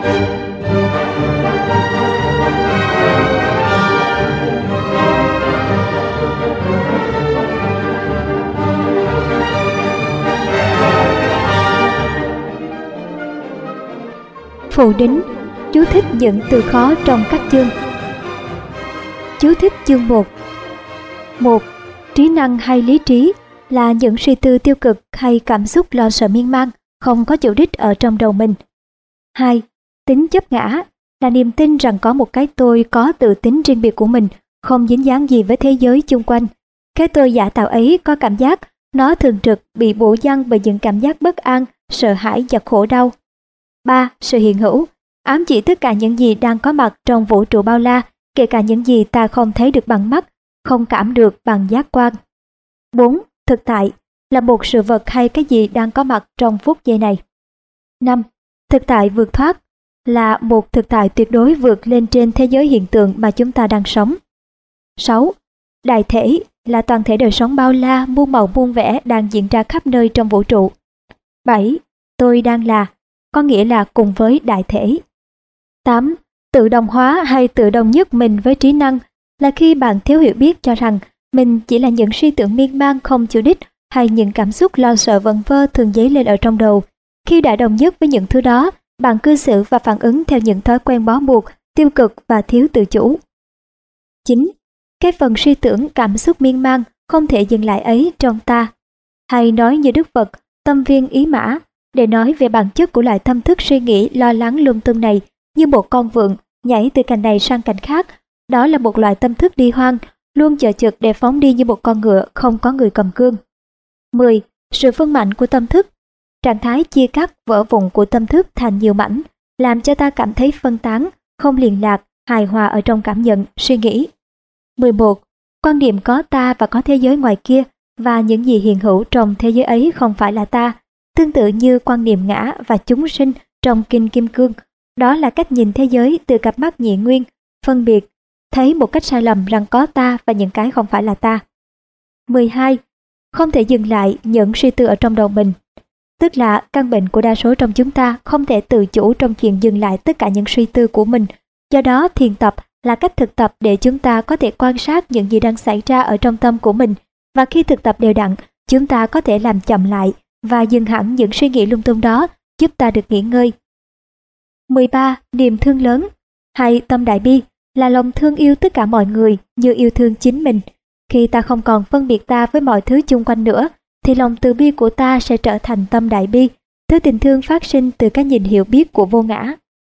Phụ đính, chú thích những từ khó trong các chương. Chú thích chương 1. 1. Trí năng hay lý trí là những suy tư tiêu cực hay cảm xúc lo sợ miên man, không có chủ đích ở trong đầu mình. 2. Tính chấp ngã là niềm tin rằng có một cái tôi có tự tính riêng biệt của mình, không dính dáng gì với thế giới chung quanh. Cái tôi giả tạo ấy có cảm giác nó thường trực bị bủa giăng bởi những cảm giác bất an, sợ hãi và khổ đau. 3. Sự hiện hữu ám chỉ tất cả những gì đang có mặt trong vũ trụ bao la, kể cả những gì ta không thấy được bằng mắt, không cảm được bằng giác quan. 4. Thực tại là một sự vật hay cái gì đang có mặt trong phút giây này. 5. Thực tại vượt thoát là một thực tại tuyệt đối vượt lên trên thế giới hiện tượng mà chúng ta đang sống. 6. Đại thể là toàn thể đời sống bao la, muôn màu muôn vẻ đang diễn ra khắp nơi trong vũ trụ. 7. Tôi đang là, có nghĩa là cùng với đại thể. 8. Tự đồng hóa hay tự đồng nhất mình với trí năng là khi bạn thiếu hiểu biết cho rằng mình chỉ là những suy tưởng miên man không chủ đích hay những cảm xúc lo sợ vẩn vơ thường dấy lên ở trong đầu. Khi đã đồng nhất với những thứ đó, bạn cư xử và phản ứng theo những thói quen bó buộc, tiêu cực và thiếu tự chủ. 9. Cái phần suy tưởng cảm xúc miên man không thể dừng lại ấy trong ta. Hay nói như Đức Phật, tâm viên ý mã, để nói về bản chất của loại tâm thức suy nghĩ lo lắng lung tung này, như một con vượn nhảy từ cành này sang cành khác. Đó là một loại tâm thức đi hoang, luôn chờ chực để phóng đi như một con ngựa không có người cầm cương. 10. Sự phân mạnh của tâm thức. Trạng thái chia cắt vỡ vụn của tâm thức thành nhiều mảnh, làm cho ta cảm thấy phân tán, không liên lạc, hài hòa ở trong cảm nhận, suy nghĩ. 11. Quan điểm có ta và có thế giới ngoài kia, và những gì hiện hữu trong thế giới ấy không phải là ta, tương tự như quan niệm ngã và chúng sinh trong Kinh Kim Cương. Đó là cách nhìn thế giới từ cặp mắt nhị nguyên, phân biệt, thấy một cách sai lầm rằng có ta và những cái không phải là ta. 12. Không thể dừng lại những suy tư ở trong đầu mình. Tức là căn bệnh của đa số trong chúng ta không thể tự chủ trong chuyện dừng lại tất cả những suy tư của mình. Do đó thiền tập là cách thực tập để chúng ta có thể quan sát những gì đang xảy ra ở trong tâm của mình, và khi thực tập đều đặn, chúng ta có thể làm chậm lại và dừng hẳn những suy nghĩ lung tung đó, giúp ta được nghỉ ngơi. 13. Niềm thương lớn hay tâm đại bi là lòng thương yêu tất cả mọi người như yêu thương chính mình. Khi ta không còn phân biệt ta với mọi thứ chung quanh nữa, thì lòng từ bi của ta sẽ trở thành tâm đại bi, thứ tình thương phát sinh từ cái nhìn hiểu biết của vô ngã.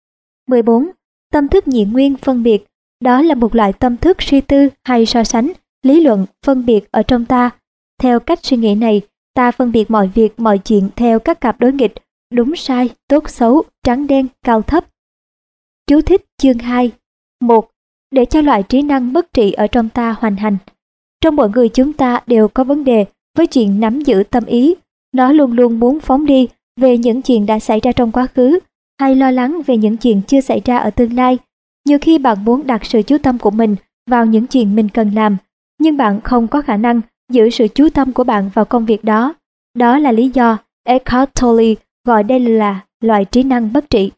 14. Tâm thức nhị nguyên phân biệt, đó là một loại tâm thức suy tư hay so sánh, lý luận, phân biệt ở trong ta. Theo cách suy nghĩ này, ta phân biệt mọi việc, mọi chuyện theo các cặp đối nghịch, đúng sai, tốt xấu, trắng đen, cao thấp. Chú thích chương 2. 1. Để cho loại trí năng bất trị ở trong ta hoành hành. Trong mỗi người chúng ta đều có vấn đề với chuyện nắm giữ tâm ý. Nó luôn luôn muốn phóng đi về những chuyện đã xảy ra trong quá khứ, hay lo lắng về những chuyện chưa xảy ra ở tương lai. Nhiều khi bạn muốn đặt sự chú tâm của mình vào những chuyện mình cần làm, nhưng bạn không có khả năng giữ sự chú tâm của bạn vào công việc đó. Đó là lý do Eckhart Tolle gọi đây là loại trí năng bất trị.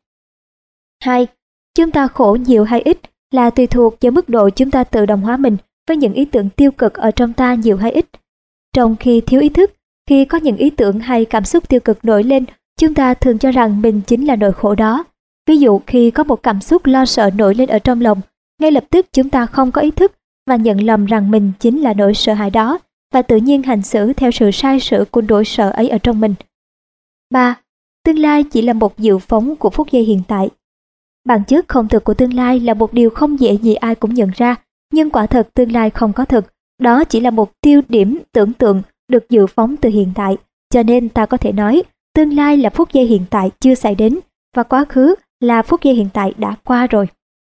2. Chúng ta khổ nhiều hay ít là tùy thuộc vào mức độ chúng ta tự động hóa mình với những ý tưởng tiêu cực ở trong ta nhiều hay ít. Trong khi thiếu ý thức, khi có những ý tưởng hay cảm xúc tiêu cực nổi lên, chúng ta thường cho rằng mình chính là nỗi khổ đó. Ví dụ khi có một cảm xúc lo sợ nổi lên ở trong lòng, ngay lập tức chúng ta không có ý thức và nhận lầm rằng mình chính là nỗi sợ hãi đó, và tự nhiên hành xử theo sự sai sự của nỗi sợ ấy ở trong mình. 3. Tương lai chỉ là một dự phóng của phút giây hiện tại. Bản chất không thực của tương lai là một điều không dễ gì ai cũng nhận ra, nhưng quả thật tương lai không có thực. Đó chỉ là một tiêu điểm tưởng tượng được dự phóng từ hiện tại, cho nên ta có thể nói tương lai là phút giây hiện tại chưa xảy đến, và quá khứ là phút giây hiện tại đã qua rồi.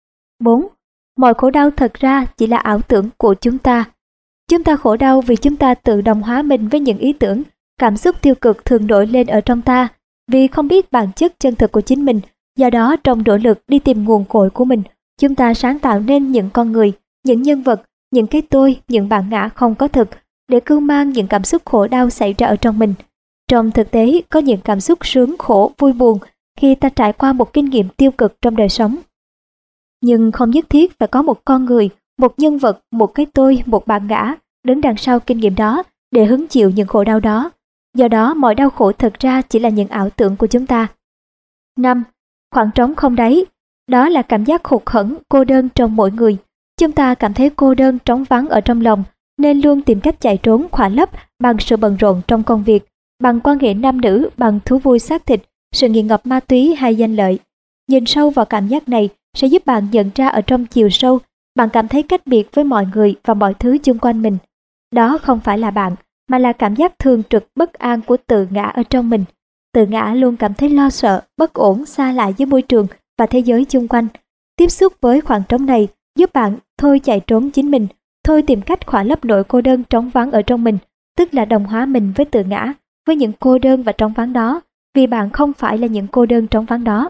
4. Mọi khổ đau thật ra chỉ là ảo tưởng của chúng ta. Chúng ta khổ đau vì chúng ta tự đồng hóa mình với những ý tưởng, cảm xúc tiêu cực thường nổi lên ở trong ta, vì không biết bản chất chân thực của chính mình. Do đó trong nỗ lực đi tìm nguồn cội của mình, chúng ta sáng tạo nên những con người, những nhân vật, những cái tôi, những bản ngã không có thực, để cưu mang những cảm xúc khổ đau xảy ra ở trong mình. Trong thực tế, có những cảm xúc sướng khổ, vui buồn khi ta trải qua một kinh nghiệm tiêu cực trong đời sống. Nhưng không nhất thiết phải có một con người, một nhân vật, một cái tôi, một bản ngã đứng đằng sau kinh nghiệm đó để hứng chịu những khổ đau đó. Do đó, mọi đau khổ thực ra chỉ là những ảo tưởng của chúng ta. 5. Khoảng trống không đáy. Đó là cảm giác hụt hẫng, cô đơn trong mỗi người. Chúng ta cảm thấy cô đơn, trống vắng ở trong lòng, nên luôn tìm cách chạy trốn, khỏa lấp bằng sự bận rộn trong công việc, bằng quan hệ nam nữ, bằng thú vui xác thịt, sự nghiện ngập ma túy hay danh lợi. Nhìn sâu vào cảm giác này sẽ giúp bạn nhận ra ở trong chiều sâu, bạn cảm thấy cách biệt với mọi người và mọi thứ xung quanh mình. Đó không phải là bạn, mà là cảm giác thường trực bất an của tự ngã ở trong mình. Tự ngã luôn cảm thấy lo sợ, bất ổn, xa lạ với môi trường và thế giới xung quanh. Tiếp xúc với khoảng trống này giúp bạn thôi chạy trốn chính mình, thôi tìm cách khỏa lấp nỗi cô đơn trống vắng ở trong mình, tức là đồng hóa mình với tự ngã, với những cô đơn và trống vắng đó, vì bạn không phải là những cô đơn trống vắng đó.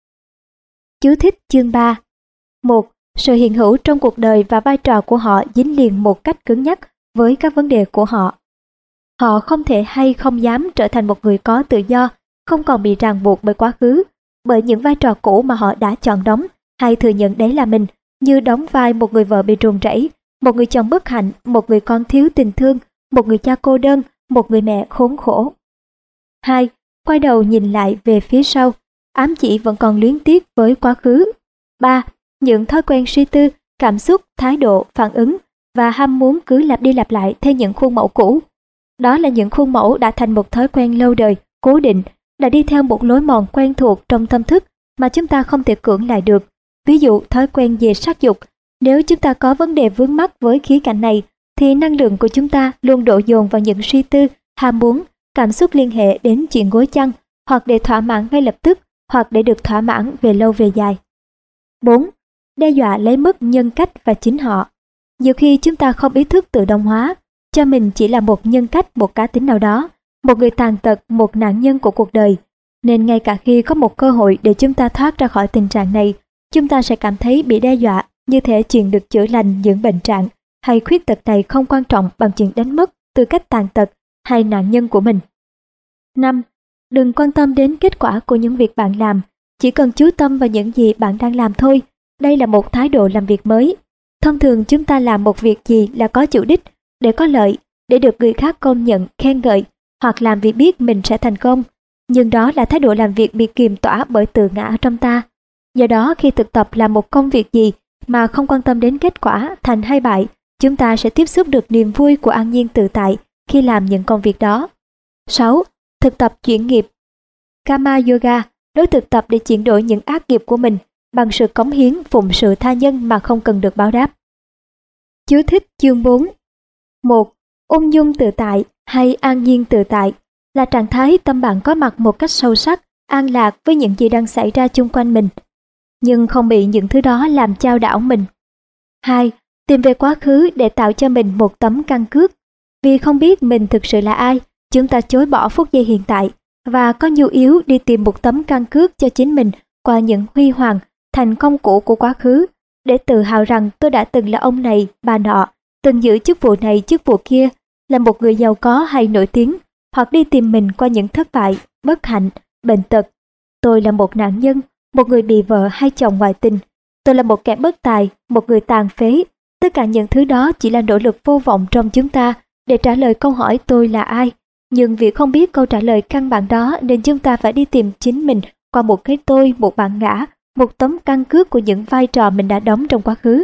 Chú thích chương 3. 1. Sự hiện hữu trong cuộc đời và vai trò của họ dính liền một cách cứng nhắc với các vấn đề của họ. Họ không thể hay không dám trở thành một người có tự do, không còn bị ràng buộc bởi quá khứ, bởi những vai trò cũ mà họ đã chọn đóng hay thừa nhận đấy là mình, như đóng vai một người vợ bị ruồng rẫy, một người chồng bất hạnh, một người con thiếu tình thương, một người cha cô đơn, một người mẹ khốn khổ. 2. Quay đầu nhìn lại về phía sau, ám chỉ vẫn còn luyến tiếc với quá khứ. 3. Những thói quen suy tư, cảm xúc, thái độ, phản ứng và ham muốn cứ lặp đi lặp lại theo những khuôn mẫu cũ. Đó là những khuôn mẫu đã thành một thói quen lâu đời, cố định, đã đi theo một lối mòn quen thuộc trong tâm thức mà chúng ta không thể cưỡng lại được. Ví dụ thói quen về sắc dục. Nếu chúng ta có vấn đề vướng mắc với khía cạnh này, thì năng lượng của chúng ta luôn đổ dồn vào những suy tư, ham muốn, cảm xúc liên hệ đến chuyện gối chăn, hoặc để thỏa mãn ngay lập tức, hoặc để được thỏa mãn về lâu về dài. 4. Đe dọa lấy mất nhân cách và chính họ. Nhiều khi chúng ta không ý thức tự động hóa, cho mình chỉ là một nhân cách, một cá tính nào đó, một người tàn tật, một nạn nhân của cuộc đời. Nên ngay cả khi có một cơ hội để chúng ta thoát ra khỏi tình trạng này, chúng ta sẽ cảm thấy bị đe dọa, như thể chuyện được chữa lành những bệnh trạng hay khuyết tật này không quan trọng bằng chuyện đánh mất tư cách tàn tật hay nạn nhân của mình. 5. Đừng quan tâm đến kết quả của những việc bạn làm, chỉ cần chú tâm vào những gì bạn đang làm thôi. Đây là một thái độ làm việc mới. Thông thường chúng ta làm một việc gì là có chủ đích, để có lợi, để được người khác công nhận, khen ngợi, hoặc làm vì biết mình sẽ thành công. Nhưng đó là thái độ làm việc bị kiềm tỏa bởi tự ngã trong ta. Do đó khi thực tập làm một công việc gì mà không quan tâm đến kết quả, thành hay bại, chúng ta sẽ tiếp xúc được niềm vui của an nhiên tự tại khi làm những công việc đó. 6. Thực tập chuyển nghiệp. Karma Yoga đối thực tập để chuyển đổi những ác nghiệp của mình bằng sự cống hiến, phụng sự tha nhân mà không cần được báo đáp. Chú thích chương 4. 1. Ung dung tự tại hay an nhiên tự tại là trạng thái tâm bạn có mặt một cách sâu sắc, an lạc với những gì đang xảy ra chung quanh mình, nhưng không bị những thứ đó làm chao đảo mình. 2. Tìm về quá khứ để tạo cho mình một tấm căn cước. Vì không biết mình thực sự là ai, chúng ta chối bỏ phút giây hiện tại và có nhu yếu đi tìm một tấm căn cước cho chính mình qua những huy hoàng, thành công cũ của quá khứ, để tự hào rằng tôi đã từng là ông này, bà nọ, từng giữ chức vụ này, chức vụ kia, là một người giàu có hay nổi tiếng, hoặc đi tìm mình qua những thất bại, bất hạnh, bệnh tật. Tôi là một nạn nhân, một người bị vợ hay chồng ngoại tình. Tôi là một kẻ bất tài, một người tàn phế. Tất cả những thứ đó chỉ là nỗ lực vô vọng trong chúng ta để trả lời câu hỏi tôi là ai. Nhưng vì không biết câu trả lời căn bản đó nên chúng ta phải đi tìm chính mình qua một cái tôi, một bản ngã, một tấm căn cước của những vai trò mình đã đóng trong quá khứ.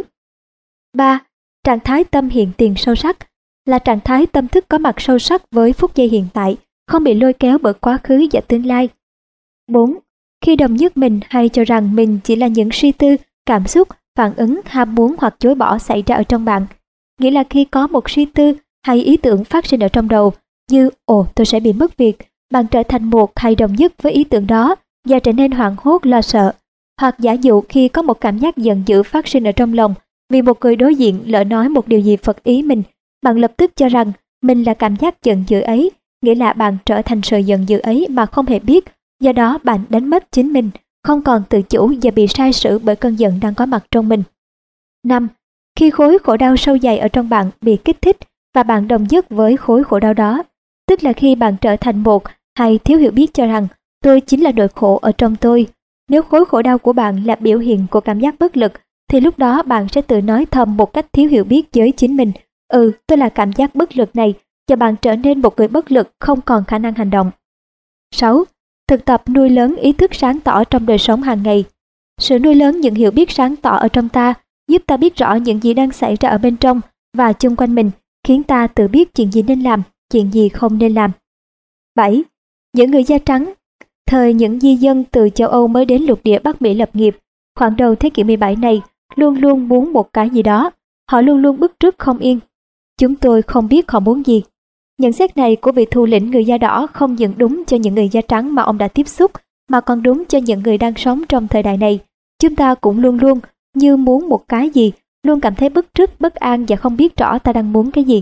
3. Trạng thái tâm hiện tiền sâu sắc là trạng thái tâm thức có mặt sâu sắc với phút giây hiện tại, không bị lôi kéo bởi quá khứ và tương lai. 4. Khi đồng nhất mình hay cho rằng mình chỉ là những suy tư, cảm xúc, phản ứng, ham muốn hoặc chối bỏ xảy ra ở trong bạn. Nghĩa là khi có một suy tư hay ý tưởng phát sinh ở trong đầu, như ồ tôi sẽ bị mất việc, bạn trở thành một hay đồng nhất với ý tưởng đó và trở nên hoảng hốt lo sợ. Hoặc giả dụ khi có một cảm giác giận dữ phát sinh ở trong lòng vì một người đối diện lỡ nói một điều gì phật ý mình, bạn lập tức cho rằng mình là cảm giác giận dữ ấy, nghĩa là bạn trở thành sự giận dữ ấy mà không hề biết, do đó bạn đánh mất chính mình, không còn tự chủ và bị sai sử bởi cơn giận đang có mặt trong mình. 5. Khi khối khổ đau sâu dày ở trong bạn bị kích thích và bạn đồng nhất với khối khổ đau đó, tức là khi bạn trở thành một hay thiếu hiểu biết cho rằng tôi chính là nỗi khổ ở trong tôi. Nếu khối khổ đau của bạn là biểu hiện của cảm giác bất lực, thì lúc đó bạn sẽ tự nói thầm một cách thiếu hiểu biết với chính mình, tôi là cảm giác bất lực này, và bạn trở nên một người bất lực không còn khả năng hành động. 6. Thực tập nuôi lớn ý thức sáng tỏ trong đời sống hàng ngày. Sự nuôi lớn những hiểu biết sáng tỏ ở trong ta giúp ta biết rõ những gì đang xảy ra ở bên trong và chung quanh mình, khiến ta tự biết chuyện gì nên làm, chuyện gì không nên làm. 7. Những người da trắng, thời những di dân từ châu Âu mới đến lục địa Bắc Mỹ lập nghiệp, khoảng đầu thế kỷ 17 này, luôn luôn muốn một cái gì đó. Họ luôn luôn bứt rứt không yên. Chúng tôi không biết họ muốn gì. Nhận xét này của vị thủ lĩnh người da đỏ không những đúng cho những người da trắng mà ông đã tiếp xúc, mà còn đúng cho những người đang sống trong thời đại này. Chúng ta cũng luôn luôn như muốn một cái gì, luôn cảm thấy bứt rứt, bất an và không biết rõ ta đang muốn cái gì.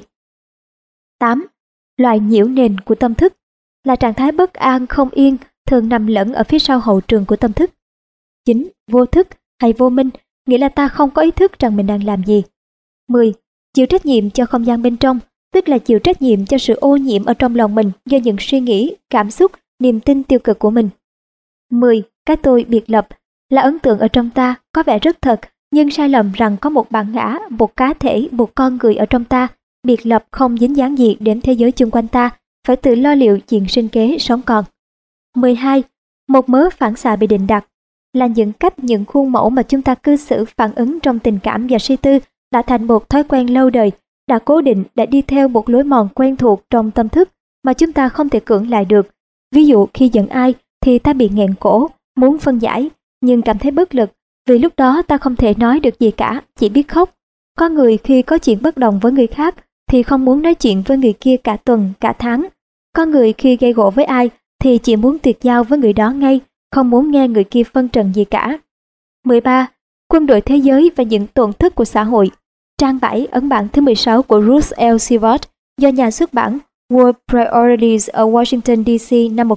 8. Loại nhiễu nền của tâm thức là trạng thái bất an không yên thường nằm lẫn ở phía sau hậu trường của tâm thức. 9. Vô thức hay vô minh, nghĩa là ta không có ý thức rằng mình đang làm gì. 10. Chịu trách nhiệm cho không gian bên trong, tức là chịu trách nhiệm cho sự ô nhiễm ở trong lòng mình do những suy nghĩ, cảm xúc, niềm tin tiêu cực của mình. 10. Cái tôi biệt lập là ấn tượng ở trong ta có vẻ rất thật, nhưng sai lầm rằng có một bản ngã, một cá thể, một con người ở trong ta, biệt lập không dính dáng gì đến thế giới chung quanh ta, phải tự lo liệu chuyện sinh kế sống còn. 12. Một mớ phản xạ bị định đặt là những cách, những khuôn mẫu mà chúng ta cư xử phản ứng trong tình cảm và suy tư đã thành một thói quen lâu đời, đã cố định, đã đi theo một lối mòn quen thuộc trong tâm thức mà chúng ta không thể cưỡng lại được. Ví dụ khi giận ai thì ta bị nghẹn cổ, muốn phân giải, nhưng cảm thấy bất lực, vì lúc đó ta không thể nói được gì cả, chỉ biết khóc. Có người khi có chuyện bất đồng với người khác thì không muốn nói chuyện với người kia cả tuần, cả tháng. Có người khi gây gổ với ai thì chỉ muốn tuyệt giao với người đó ngay, không muốn nghe người kia phân trần gì cả. 13. Quân đội thế giới và những tổn thất của xã hội. Trang 7, ấn bản thứ 16 của Ruth L. Seward do nhà xuất bản World Priorities ở Washington, D.C. năm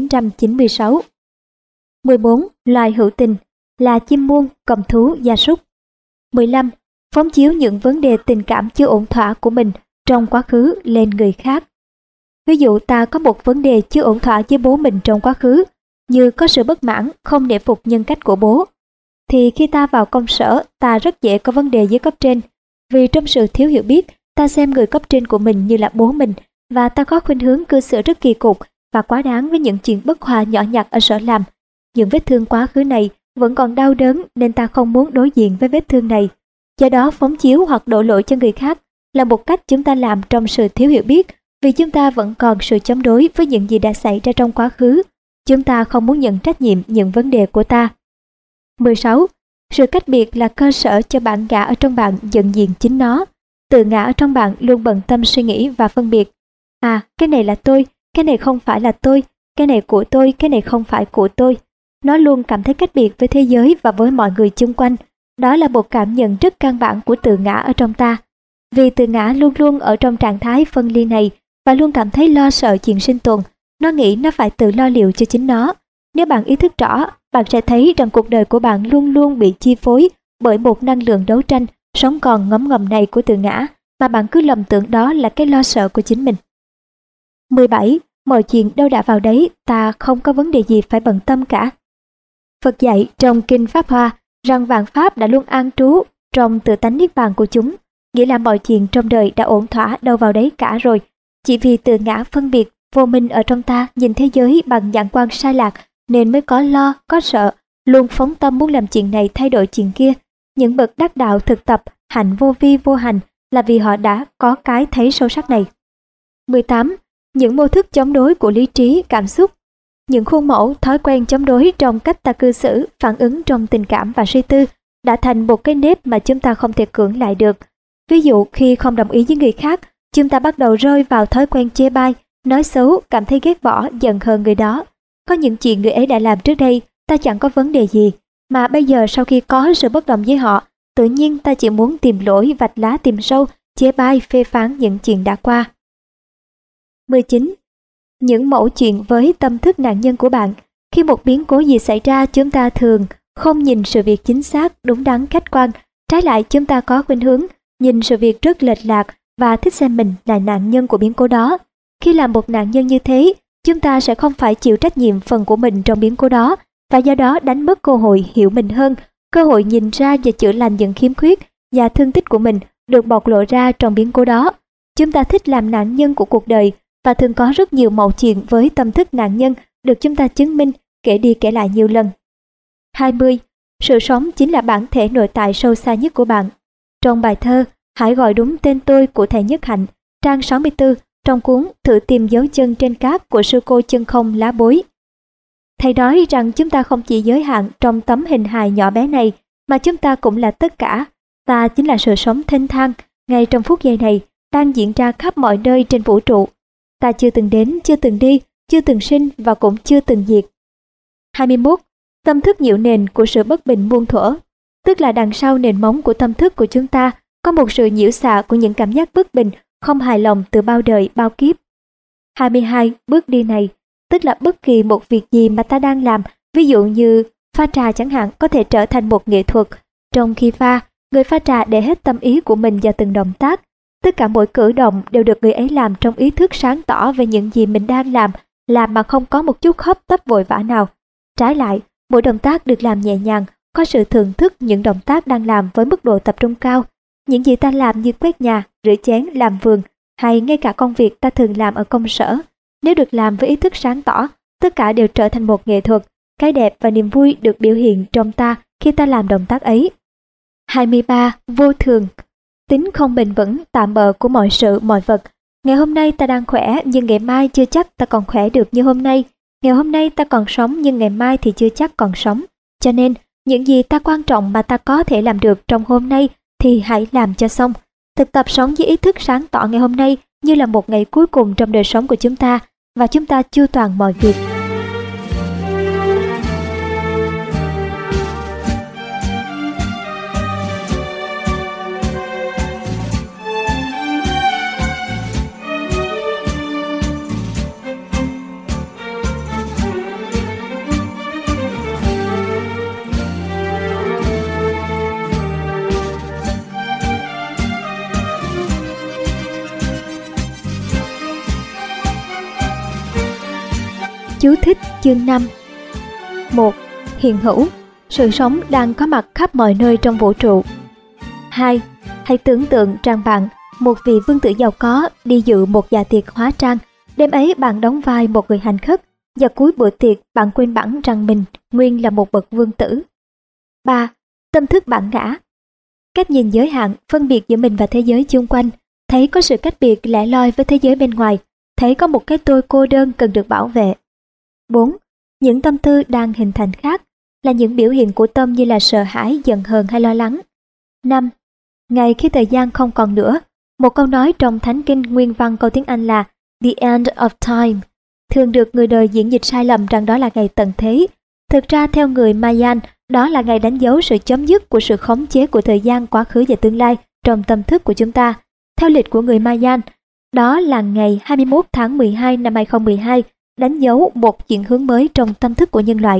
1996. 14. Loài hữu tình là chim muông, cầm thú, gia súc. 15. Phóng chiếu những vấn đề tình cảm chưa ổn thỏa của mình trong quá khứ lên người khác. Ví dụ ta có một vấn đề chưa ổn thỏa với bố mình trong quá khứ, như có sự bất mãn, không nể phục nhân cách của bố, thì khi ta vào công sở, ta rất dễ có vấn đề với cấp trên. Vì trong sự thiếu hiểu biết, ta xem người cấp trên của mình như là bố mình, và ta có khuynh hướng cư xử rất kỳ cục và quá đáng với những chuyện bất hòa nhỏ nhặt ở sở làm. Những vết thương quá khứ này vẫn còn đau đớn nên ta không muốn đối diện với vết thương này. Do đó phóng chiếu hoặc đổ lỗi cho người khác là một cách chúng ta làm trong sự thiếu hiểu biết, vì chúng ta vẫn còn sự chống đối với những gì đã xảy ra trong quá khứ. Chúng ta không muốn nhận trách nhiệm những vấn đề của ta. 16. Sự cách biệt là cơ sở cho bản ngã ở trong bạn nhận diện chính nó. Tự ngã ở trong bạn luôn bận tâm suy nghĩ và phân biệt. Cái này là tôi, cái này không phải là tôi, cái này của tôi, cái này không phải của tôi. Nó luôn cảm thấy cách biệt với thế giới và với mọi người chung quanh. Đó là một cảm nhận rất căn bản của tự ngã ở trong ta. Vì tự ngã luôn luôn ở trong trạng thái phân ly này và luôn cảm thấy lo sợ chuyện sinh tồn. Nó nghĩ nó phải tự lo liệu cho chính nó. Nếu bạn ý thức rõ, bạn sẽ thấy rằng cuộc đời của bạn luôn luôn bị chi phối bởi một năng lượng đấu tranh sống còn ngấm ngầm này của tự ngã, mà bạn cứ lầm tưởng đó là cái lo sợ của chính mình. 17. Mọi chuyện đâu đã vào đấy, ta không có vấn đề gì phải bận tâm cả. Phật dạy trong Kinh Pháp Hoa rằng vạn pháp đã luôn an trú trong tự tánh niết bàn của chúng, nghĩa là mọi chuyện trong đời đã ổn thỏa đâu vào đấy cả rồi. Chỉ vì tự ngã phân biệt, vô minh ở trong ta nhìn thế giới bằng nhãn quan sai lạc nên mới có lo, có sợ, luôn phóng tâm muốn làm chuyện này thay đổi chuyện kia. Những bậc đắc đạo thực tập hạnh vô vi vô hành là vì họ đã có cái thấy sâu sắc này. 18. Những mô thức chống đối của lý trí, cảm xúc. Những khuôn mẫu, thói quen chống đối trong cách ta cư xử, phản ứng trong tình cảm và suy tư đã thành một cái nếp mà chúng ta không thể cưỡng lại được. Ví dụ khi không đồng ý với người khác, chúng ta bắt đầu rơi vào thói quen chê bai, nói xấu, cảm thấy ghét bỏ, giận hờn người đó. Có những chuyện người ấy đã làm trước đây, ta chẳng có vấn đề gì, mà bây giờ sau khi có sự bất đồng với họ, tự nhiên ta chỉ muốn tìm lỗi, vạch lá tìm sâu, chê bai, phê phán những chuyện đã qua. 19. Những mẫu chuyện với tâm thức nạn nhân của bạn. Khi một biến cố gì xảy ra, chúng ta thường không nhìn sự việc chính xác, đúng đắn, khách quan. Trái lại, chúng ta có khuynh hướng nhìn sự việc rất lệch lạc và thích xem mình là nạn nhân của biến cố đó. Khi làm một nạn nhân như thế, chúng ta sẽ không phải chịu trách nhiệm phần của mình trong biến cố đó, và do đó đánh mất cơ hội hiểu mình hơn, cơ hội nhìn ra và chữa lành những khiếm khuyết và thương tích của mình được bộc lộ ra trong biến cố đó. Chúng ta thích làm nạn nhân của cuộc đời và thường có rất nhiều mẩu chuyện với tâm thức nạn nhân được chúng ta chứng minh kể đi kể lại nhiều lần. 20. Sự sống chính là bản thể nội tại sâu xa nhất của bạn. Trong bài thơ Hãy gọi đúng tên tôi của thầy Nhất Hạnh, trang 64 trong cuốn Thử tìm dấu chân trên cát của sư cô Chân Không Lá Bối, thầy nói rằng chúng ta không chỉ giới hạn trong tấm hình hài nhỏ bé này, mà chúng ta cũng là tất cả. Ta chính là sự sống thênh thang, ngay trong phút giây này, đang diễn ra khắp mọi nơi trên vũ trụ. Ta chưa từng đến, chưa từng đi, chưa từng sinh và cũng chưa từng diệt. 21. Tâm thức nhiễu nền của sự bất bình muôn thuở, tức là đằng sau nền móng của tâm thức của chúng ta có một sự nhiễu xạ của những cảm giác bất bình, không hài lòng từ bao đời bao kiếp. 22. Bước đi này, tức là bất kỳ một việc gì mà ta đang làm, ví dụ như pha trà chẳng hạn, có thể trở thành một nghệ thuật. Trong khi pha, người pha trà để hết tâm ý của mình vào từng động tác. Tất cả mỗi cử động đều được người ấy làm trong ý thức sáng tỏ về những gì mình đang làm mà không có một chút hấp tấp vội vã nào. Trái lại, mỗi động tác được làm nhẹ nhàng, có sự thưởng thức những động tác đang làm với mức độ tập trung cao. Những gì ta làm như quét nhà, rửa chén, làm vườn, hay ngay cả công việc ta thường làm ở công sở, nếu được làm với ý thức sáng tỏ, tất cả đều trở thành một nghệ thuật. Cái đẹp và niềm vui được biểu hiện trong ta khi ta làm động tác ấy. 23. Vô thường, tính không bền vững, tạm bợ của mọi sự, mọi vật. Ngày hôm nay ta đang khỏe, nhưng ngày mai chưa chắc ta còn khỏe được như hôm nay. Ngày hôm nay ta còn sống, nhưng ngày mai thì chưa chắc còn sống. Cho nên, những gì ta quan trọng mà ta có thể làm được trong hôm nay thì hãy làm cho xong. Thực tập sống với ý thức sáng tỏ ngày hôm nay như là một ngày cuối cùng trong đời sống của chúng ta, và chúng ta chu toàn mọi việc. Chú thích chương 5. 1. Hiện hữu, sự sống đang có mặt khắp mọi nơi trong vũ trụ. 2. Hãy tưởng tượng rằng bạn, một vị vương tử giàu có, đi dự một dạ tiệc hóa trang. Đêm ấy bạn đóng vai một người hành khất, và cuối bữa tiệc bạn quên bẵng rằng mình nguyên là một bậc vương tử. 3. Tâm thức bản ngã, cách nhìn giới hạn, phân biệt giữa mình và thế giới xung quanh, thấy có sự cách biệt lẻ loi với thế giới bên ngoài, thấy có một cái tôi cô đơn cần được bảo vệ. 4. Những tâm tư đang hình thành khác là những biểu hiện của tâm như là sợ hãi, giận hờn hay lo lắng. 5. Ngày khi thời gian không còn nữa, một câu nói trong Thánh Kinh nguyên văn câu tiếng Anh là The End of Time, thường được người đời diễn dịch sai lầm rằng đó là ngày tận thế. Thực ra theo người Mayan, đó là ngày đánh dấu sự chấm dứt của sự khống chế của thời gian quá khứ và tương lai trong tâm thức của chúng ta. Theo lịch của người Mayan, đó là ngày 21 tháng 12 năm 2012, đánh dấu một chuyển hướng mới trong tâm thức của nhân loại.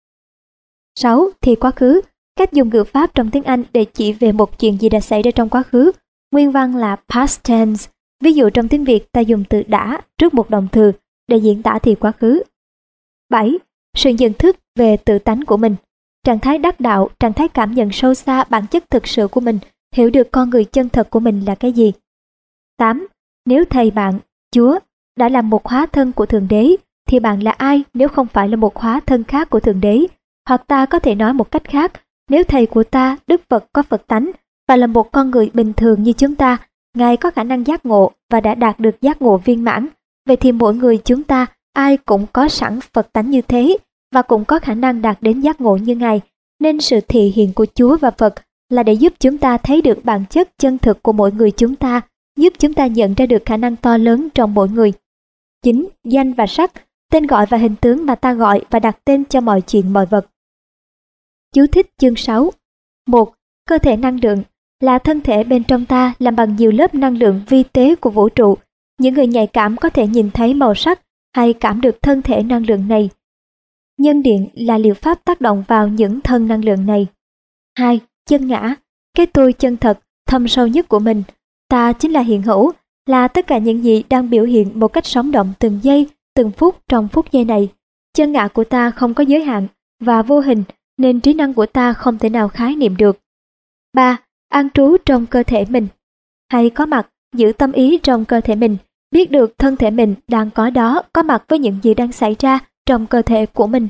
6. Thì quá khứ, cách dùng ngữ pháp trong tiếng Anh để chỉ về một chuyện gì đã xảy ra trong quá khứ. Nguyên văn là past tense. Ví dụ trong tiếng Việt ta dùng từ đã trước một động từ để diễn tả thì quá khứ. 7. Sự nhận thức về tự tánh của mình, trạng thái đắc đạo, trạng thái cảm nhận sâu xa bản chất thực sự của mình, hiểu được con người chân thật của mình là cái gì. 8. Nếu thầy bạn, Chúa, đã là một hóa thân của Thượng Đế, thì bạn là ai nếu không phải là một hóa thân khác của Thượng Đế? Hoặc ta có thể nói một cách khác, nếu thầy của ta, Đức Phật có Phật tánh và là một con người bình thường như chúng ta, Ngài có khả năng giác ngộ và đã đạt được giác ngộ viên mãn, vậy thì mỗi người chúng ta ai cũng có sẵn Phật tánh như thế và cũng có khả năng đạt đến giác ngộ như Ngài. Nên sự thị hiện của Chúa và Phật là để giúp chúng ta thấy được bản chất chân thực của mỗi người chúng ta, giúp chúng ta nhận ra được khả năng to lớn trong mỗi người. 9. Danh và sắc, tên gọi và hình tướng mà ta gọi và đặt tên cho mọi chuyện mọi vật. Chú thích chương 6. 1. Cơ thể năng lượng là thân thể bên trong ta làm bằng nhiều lớp năng lượng vi tế của vũ trụ. Những người nhạy cảm có thể nhìn thấy màu sắc hay cảm được thân thể năng lượng này. Nhân điện là liệu pháp tác động vào những thân năng lượng này. 2. Chân ngã, cái tôi chân thật, thâm sâu nhất của mình. Ta chính là hiện hữu, là tất cả những gì đang biểu hiện một cách sống động từng giây, từng phút trong phút giây này. Chân ngã của ta không có giới hạn và vô hình, nên trí năng của ta không thể nào khái niệm được. 3. An trú trong cơ thể mình. Hay có mặt, giữ tâm ý trong cơ thể mình, biết được thân thể mình đang có đó, có mặt với những gì đang xảy ra trong cơ thể của mình.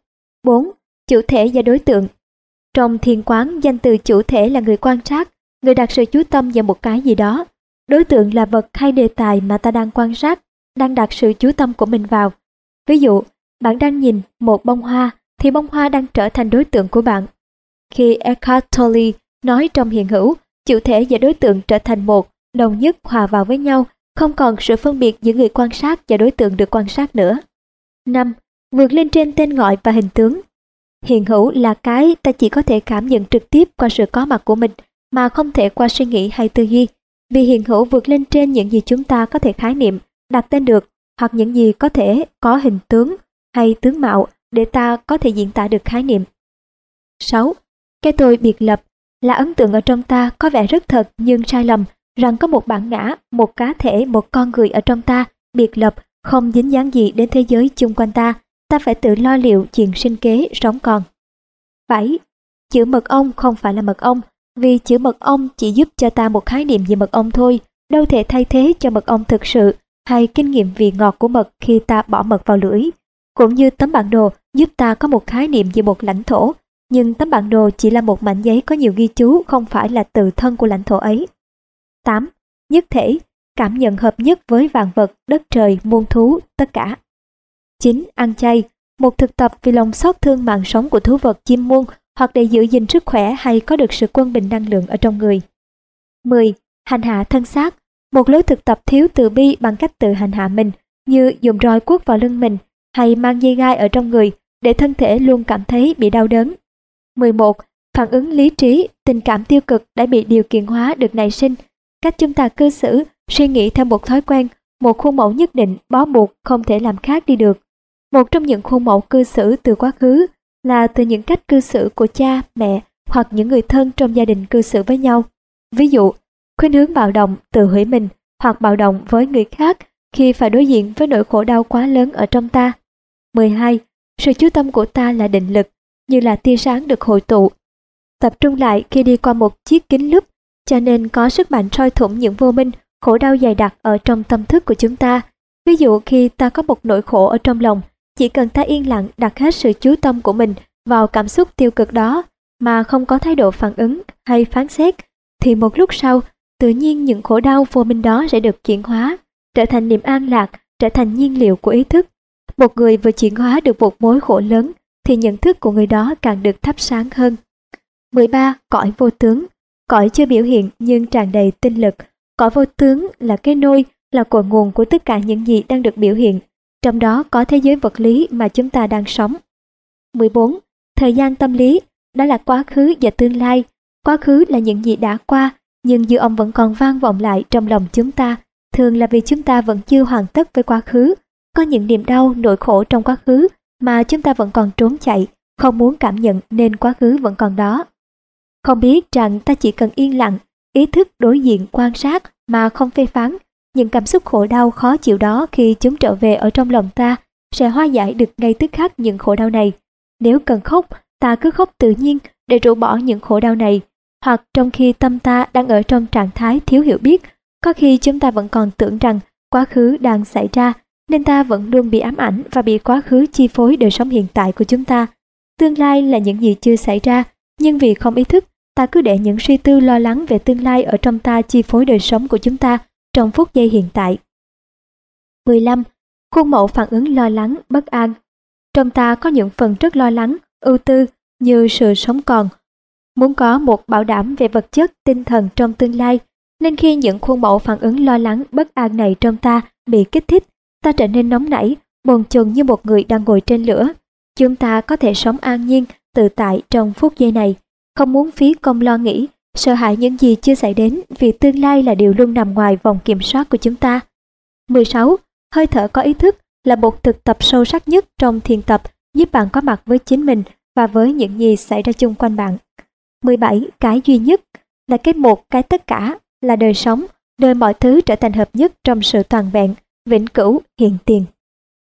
4. Chủ thể và đối tượng. Trong thiền quán, danh từ chủ thể là người quan sát, người đặt sự chú tâm vào một cái gì đó. Đối tượng là vật hay đề tài mà ta đang quan sát, đang đặt sự chú tâm của mình vào. Ví dụ, bạn đang nhìn một bông hoa, thì bông hoa đang trở thành đối tượng của bạn. Khi Eckhart Tolle nói trong hiện hữu, chủ thể và đối tượng trở thành một, đồng nhất hòa vào với nhau, không còn sự phân biệt giữa người quan sát và đối tượng được quan sát nữa. 5. Vượt lên trên tên gọi và hình tướng. Hiện hữu là cái ta chỉ có thể cảm nhận trực tiếp qua sự có mặt của mình, mà không thể qua suy nghĩ hay tư duy. Vì hiện hữu vượt lên trên những gì chúng ta có thể khái niệm, đặt tên được, hoặc những gì có thể có hình tướng hay tướng mạo để ta có thể diễn tả được khái niệm. 6. Cái tôi biệt lập là ấn tượng ở trong ta có vẻ rất thật nhưng sai lầm, rằng có một bản ngã, một cá thể, một con người ở trong ta, biệt lập, không dính dáng gì đến thế giới chung quanh ta. Ta phải tự lo liệu chuyện sinh kế, sống còn. 7. Chữ mật ong không phải là mật ong, vì chữ mật ong chỉ giúp cho ta một khái niệm về mật ong thôi, đâu thể thay thế cho mật ong thực sự hay kinh nghiệm vị ngọt của mật khi ta bỏ mật vào lưỡi. Cũng như tấm bản đồ giúp ta có một khái niệm về một lãnh thổ, nhưng tấm bản đồ chỉ là một mảnh giấy có nhiều ghi chú, không phải là từ thân của lãnh thổ ấy. 8. Nhất thể, cảm nhận hợp nhất với vạn vật, đất trời, muôn thú, tất cả. 9. Ăn chay, một thực tập vì lòng xót thương mạng sống của thú vật, chim muôn, hoặc để giữ gìn sức khỏe hay có được sự quân bình năng lượng ở trong người. 10. Hành hạ thân xác, một lối thực tập thiếu từ bi bằng cách tự hành hạ mình, như dùng roi quất vào lưng mình hay mang dây gai ở trong người để thân thể luôn cảm thấy bị đau đớn. 11. Phản ứng lý trí, tình cảm tiêu cực đã bị điều kiện hóa được nảy sinh. Cách chúng ta cư xử, suy nghĩ theo một thói quen, một khuôn mẫu nhất định, bó buộc, không thể làm khác đi được. Một trong những khuôn mẫu cư xử từ quá khứ là từ những cách cư xử của cha, mẹ hoặc những người thân trong gia đình cư xử với nhau. Ví dụ, khuynh hướng bạo động, tự hủy mình hoặc bạo động với người khác khi phải đối diện với nỗi khổ đau quá lớn ở trong ta. 12. Sự chú tâm của ta là định lực, như là tia sáng được hội tụ, tập trung lại khi đi qua một chiếc kính lúp, cho nên có sức mạnh soi thủng những vô minh, khổ đau dày đặc ở trong tâm thức của chúng ta. Ví dụ khi ta có một nỗi khổ ở trong lòng, chỉ cần ta yên lặng đặt hết sự chú tâm của mình vào cảm xúc tiêu cực đó mà không có thái độ phản ứng hay phán xét, thì một lúc sau, tự nhiên những khổ đau vô minh đó sẽ được chuyển hóa, trở thành niềm an lạc, trở thành nhiên liệu của ý thức. Một người vừa chuyển hóa được một mối khổ lớn, thì nhận thức của người đó càng được thắp sáng hơn. 13. Cõi vô tướng, cõi chưa biểu hiện nhưng tràn đầy tinh lực. Cõi vô tướng là cái nôi, là cội nguồn của tất cả những gì đang được biểu hiện. Trong đó có thế giới vật lý mà chúng ta đang sống. 14. Thời gian tâm lý, đó là quá khứ và tương lai. Quá khứ là những gì đã qua, nhưng dư âm vẫn còn vang vọng lại trong lòng chúng ta. Thường là vì chúng ta vẫn chưa hoàn tất với quá khứ. Có những niềm đau, nỗi khổ trong quá khứ mà chúng ta vẫn còn trốn chạy, không muốn cảm nhận nên quá khứ vẫn còn đó. Không biết rằng ta chỉ cần yên lặng, ý thức đối diện quan sát mà không phê phán, những cảm xúc khổ đau khó chịu đó khi chúng trở về ở trong lòng ta sẽ hóa giải được ngay tức khắc những khổ đau này. Nếu cần khóc, ta cứ khóc tự nhiên để rũ bỏ những khổ đau này. Hoặc trong khi tâm ta đang ở trong trạng thái thiếu hiểu biết, có khi chúng ta vẫn còn tưởng rằng quá khứ đang xảy ra, nên ta vẫn luôn bị ám ảnh và bị quá khứ chi phối đời sống hiện tại của chúng ta. Tương lai là những gì chưa xảy ra, nhưng vì không ý thức, ta cứ để những suy tư lo lắng về tương lai ở trong ta chi phối đời sống của chúng ta trong phút giây hiện tại. 15. Khuôn mẫu phản ứng lo lắng, bất an. Trong ta có những phần rất lo lắng, ưu tư như sự sống còn, muốn có một bảo đảm về vật chất, tinh thần trong tương lai, nên khi những khuôn mẫu phản ứng lo lắng, bất an này trong ta bị kích thích, ta trở nên nóng nảy, bồn chồn như một người đang ngồi trên lửa. Chúng ta có thể sống an nhiên, tự tại trong phút giây này, không muốn phí công lo nghĩ, sợ hãi những gì chưa xảy đến, vì tương lai là điều luôn nằm ngoài vòng kiểm soát của chúng ta. 16. Hơi thở có ý thức là một thực tập sâu sắc nhất trong thiền tập, giúp bạn có mặt với chính mình và với những gì xảy ra chung quanh bạn. 17. Cái duy nhất là cái một, cái tất cả, là đời sống, nơi mọi thứ trở thành hợp nhất trong sự toàn vẹn, vĩnh cửu, hiện tiền.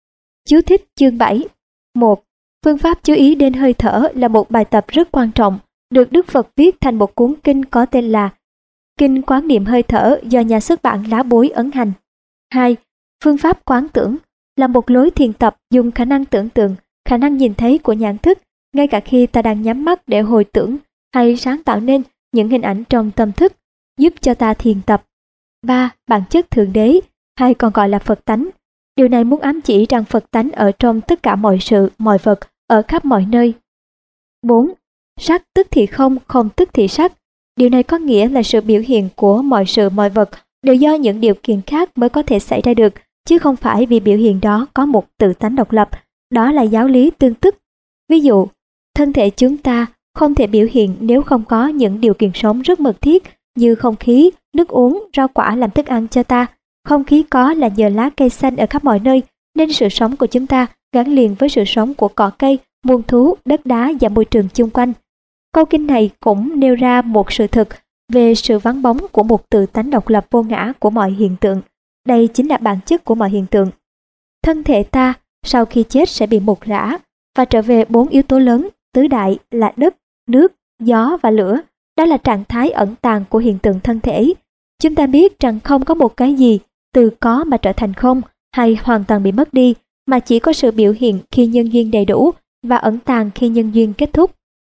Chú thích chương 7. 1. Phương pháp chú ý đến hơi thở là một bài tập rất quan trọng, được Đức Phật viết thành một cuốn kinh có tên là Kinh Quán Niệm Hơi Thở do nhà xuất bản Lá Bối ấn hành. 2. Phương pháp quán tưởng là một lối thiền tập dùng khả năng tưởng tượng, khả năng nhìn thấy của nhãn thức, ngay cả khi ta đang nhắm mắt để hồi tưởng hay sáng tạo nên những hình ảnh trong tâm thức, giúp cho ta thiền tập. 3. Bản chất Thượng Đế, hay còn gọi là Phật tánh. Điều này muốn ám chỉ rằng Phật tánh ở trong tất cả mọi sự, mọi vật, ở khắp mọi nơi. 4. Sắc tức thì không, không tức thì sắc. Điều này có nghĩa là sự biểu hiện của mọi sự, mọi vật đều do những điều kiện khác mới có thể xảy ra được, chứ không phải vì biểu hiện đó có một tự tánh độc lập. Đó là giáo lý tương tức. Ví dụ, thân thể chúng ta không thể biểu hiện nếu không có những điều kiện sống rất mật thiết như không khí, nước uống, rau quả làm thức ăn cho ta. Không khí có là nhờ lá cây xanh ở khắp mọi nơi, nên sự sống của chúng ta gắn liền với sự sống của cỏ cây, muôn thú, đất đá và môi trường chung quanh. Câu kinh này cũng nêu ra một sự thực về sự vắng bóng của một tự tánh độc lập vô ngã của mọi hiện tượng. Đây chính là bản chất của mọi hiện tượng. Thân thể ta sau khi chết sẽ bị mục rã và trở về 4 yếu tố lớn, tứ đại là đất, nước, gió và lửa. Đó là trạng thái ẩn tàng của hiện tượng thân thể. Chúng ta biết rằng không có một cái gì từ có mà trở thành không hay hoàn toàn bị mất đi, mà chỉ có sự biểu hiện khi nhân duyên đầy đủ và ẩn tàng khi nhân duyên kết thúc.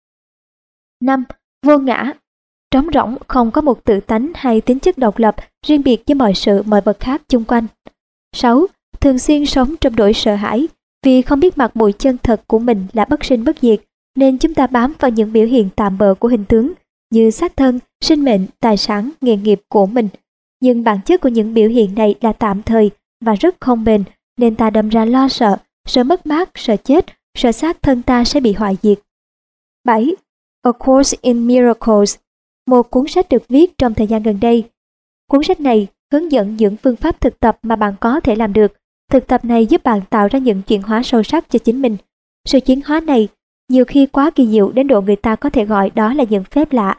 5. Vô ngã. Trống rỗng, không có một tự tánh hay tính chất độc lập riêng biệt với mọi sự, mọi vật khác chung quanh. 6. Thường xuyên sống trong nỗi sợ hãi, vì không biết mặt mũi chân thật của mình là bất sinh bất diệt, nên chúng ta bám vào những biểu hiện tạm bợ của hình tướng, như xác thân, sinh mệnh, tài sản, nghề nghiệp của mình. Nhưng bản chất của những biểu hiện này là tạm thời và rất không bền, nên ta đâm ra lo sợ, sợ mất mát, sợ chết, sợ xác thân ta sẽ bị hoại diệt. 7. A Course in Miracles, một cuốn sách được viết trong thời gian gần đây. Cuốn sách này hướng dẫn những phương pháp thực tập mà bạn có thể làm được. Thực tập này giúp bạn tạo ra những chuyển hóa sâu sắc cho chính mình. Sự chuyển hóa này nhiều khi quá kỳ diệu đến độ người ta có thể gọi đó là những phép lạ.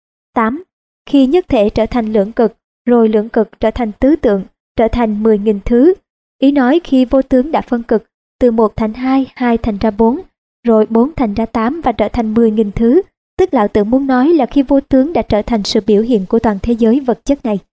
8. Khi nhất thể trở thành lưỡng cực, rồi lưỡng cực trở thành tứ tượng, trở thành 10.000 thứ. Ý nói khi vô tướng đã phân cực, từ 1 thành 2, 2 thành ra 4, rồi 4 thành ra 8 và trở thành 10.000 thứ. Tức Lão Tử muốn nói là khi vô tướng đã trở thành sự biểu hiện của toàn thế giới vật chất này.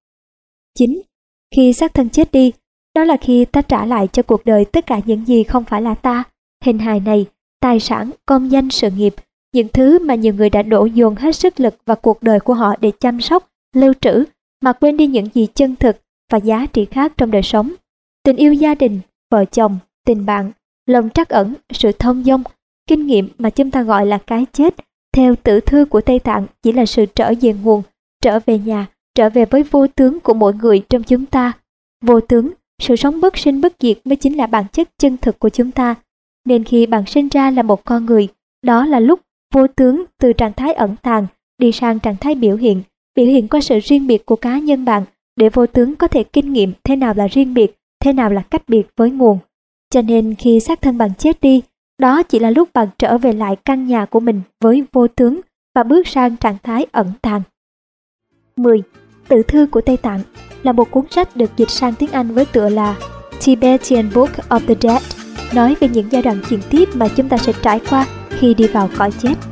9. Khi xác thân chết đi, đó là khi ta trả lại cho cuộc đời tất cả những gì không phải là ta, hình hài này, tài sản, công danh, sự nghiệp, những thứ mà nhiều người đã đổ dồn hết sức lực và cuộc đời của họ để chăm sóc, lưu trữ, mà quên đi những gì chân thực và giá trị khác trong đời sống. Tình yêu gia đình, vợ chồng, tình bạn, lòng trắc ẩn, sự thông dong, kinh nghiệm mà chúng ta gọi là cái chết, theo tử thư của Tây Tạng chỉ là sự trở về nguồn, trở về nhà, trở về với vô tướng của mỗi người trong chúng ta. Vô tướng, sự sống bất sinh bất diệt mới chính là bản chất chân thực của chúng ta. Nên khi bạn sinh ra là một con người, đó là lúc vô tướng từ trạng thái ẩn tàng đi sang trạng thái biểu hiện qua sự riêng biệt của cá nhân bạn, để vô tướng có thể kinh nghiệm thế nào là riêng biệt, thế nào là cách biệt với nguồn. Cho nên khi xác thân bạn chết đi, đó chỉ là lúc bạn trở về lại căn nhà của mình với vô tướng và bước sang trạng thái ẩn tàng. 10. Tự thư của Tây Tạng là một cuốn sách được dịch sang tiếng Anh với tựa là Tibetan Book of the Dead, nói về những giai đoạn chuyển tiếp mà chúng ta sẽ trải qua khi đi vào cõi chết.